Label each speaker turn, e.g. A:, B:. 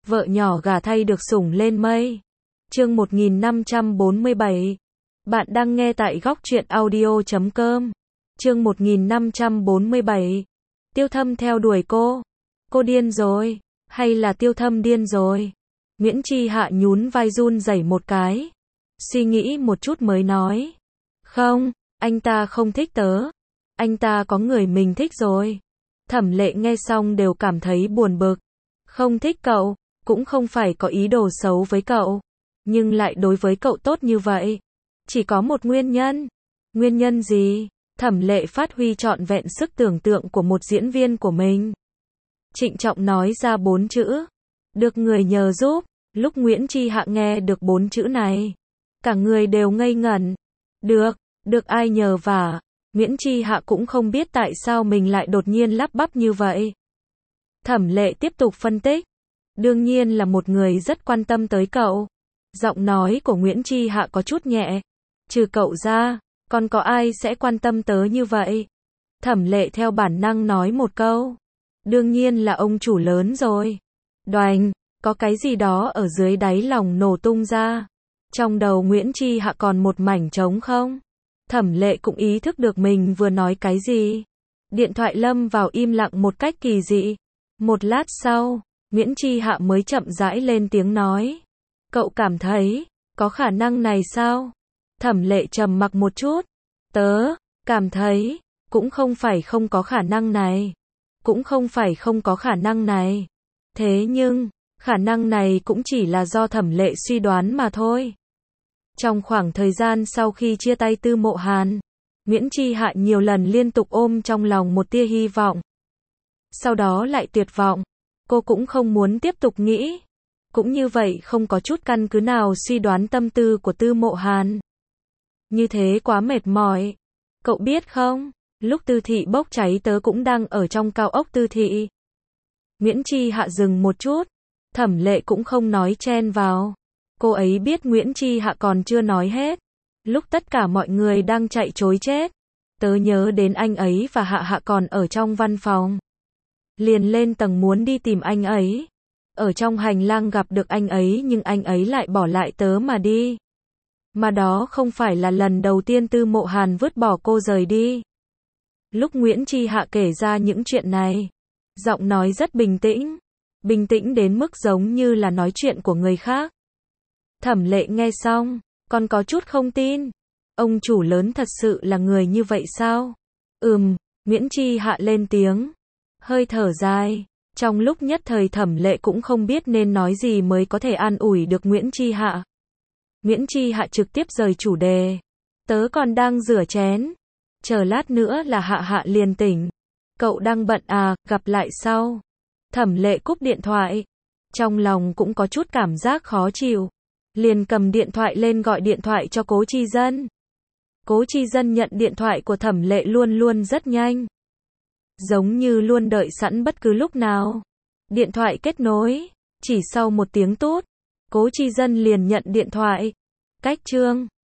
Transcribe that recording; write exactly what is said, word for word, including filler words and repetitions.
A: Vợ nhỏ gả thay được sủng lên mây. Chương một nghìn năm trăm bốn mươi bảy. Bạn đang nghe tại góc truyện audio chấm com. Chương một nghìn năm trăm bốn mươi bảy. Tiêu Thâm theo đuổi cô. Cô điên rồi, hay là Tiêu Thâm điên rồi? Nguyễn Chi Hạ nhún vai run rẩy một cái. Suy nghĩ một chút mới nói. Không, anh ta không thích tớ. Anh ta có người mình thích rồi. Thẩm Lệ nghe xong đều cảm thấy buồn bực. Không thích cậu, cũng không phải có ý đồ xấu với cậu, nhưng lại đối với cậu tốt như vậy. Chỉ có một nguyên nhân. Nguyên nhân gì? Thẩm Lệ phát huy trọn vẹn sức tưởng tượng của một diễn viên của mình. Trịnh trọng nói ra bốn chữ. Được người nhờ giúp. Lúc Nguyễn Chi Hạ nghe được bốn chữ này, cả người đều ngây ngẩn. Được, được ai nhờ vả? Nguyễn Chi Hạ cũng không biết tại sao mình lại đột nhiên lắp bắp như vậy. Thẩm Lệ tiếp tục phân tích. Đương nhiên là một người rất quan tâm tới cậu. Giọng nói của Nguyễn Chi Hạ có chút nhẹ. Trừ cậu ra, còn có ai sẽ quan tâm tớ như vậy? Thẩm Lệ theo bản năng nói một câu. Đương nhiên là ông chủ lớn rồi. Đoành, có cái gì đó ở dưới đáy lòng nổ tung ra. Trong đầu Nguyễn Chi Hạ còn một mảnh trống không? Thẩm Lệ cũng ý thức được mình vừa nói cái gì. Điện thoại lâm vào im lặng một cách kỳ dị. Một lát sau, Nguyễn Chi Hạ mới chậm rãi lên tiếng nói. Cậu cảm thấy, có khả năng này sao? Thẩm Lệ trầm mặc một chút. Tớ, cảm thấy, cũng không phải không có khả năng này. Cũng không phải không có khả năng này. Thế nhưng, khả năng này cũng chỉ là do Thẩm Lệ suy đoán mà thôi. Trong khoảng thời gian sau khi chia tay Tư Mộ Hàn, Nguyễn Chi Hạ nhiều lần liên tục ôm trong lòng một tia hy vọng. Sau đó lại tuyệt vọng. Cô cũng không muốn tiếp tục nghĩ. Cũng như vậy không có chút căn cứ nào suy đoán tâm tư của Tư Mộ Hàn. Như thế quá mệt mỏi. Cậu biết không, lúc Tư Thị bốc cháy tớ cũng đang ở trong cao ốc Tư Thị. Nguyễn Chi Hạ dừng một chút. Thẩm Lệ cũng không nói chen vào. Cô ấy biết Nguyễn Chi Hạ còn chưa nói hết. Lúc tất cả mọi người đang chạy trối chết, tớ nhớ đến anh ấy và Hạ Hạ còn ở trong văn phòng. Liền lên tầng muốn đi tìm anh ấy. Ở trong hành lang gặp được anh ấy nhưng anh ấy lại bỏ lại tớ mà đi. Mà đó không phải là lần đầu tiên Tư Mộ Hàn vứt bỏ cô rời đi. Lúc Nguyễn Chi Hạ kể ra những chuyện này, giọng nói rất bình tĩnh. Bình tĩnh đến mức giống như là nói chuyện của người khác. Thẩm Lệ nghe xong, còn có chút không tin. Ông chủ lớn thật sự là người như vậy sao? Ừm, Nguyễn Chi Hạ lên tiếng. Hơi thở dài. Trong lúc nhất thời Thẩm Lệ cũng không biết nên nói gì mới có thể an ủi được Nguyễn Chi Hạ. Nguyễn Chi Hạ trực tiếp rời chủ đề. Tớ còn đang rửa chén. Chờ lát nữa là Hạ Hạ liền tỉnh. Cậu đang bận à, gặp lại sau. Thẩm Lệ cúp điện thoại. Trong lòng cũng có chút cảm giác khó chịu. Liền cầm điện thoại lên gọi điện thoại cho Cố Chi Dân. Cố Chi Dân nhận điện thoại của Thẩm Lệ luôn luôn rất nhanh. Giống như luôn đợi sẵn bất cứ lúc nào. Điện thoại kết nối. Chỉ sau một tiếng tút, Cố Chi Dân liền nhận điện thoại. Cách Trương.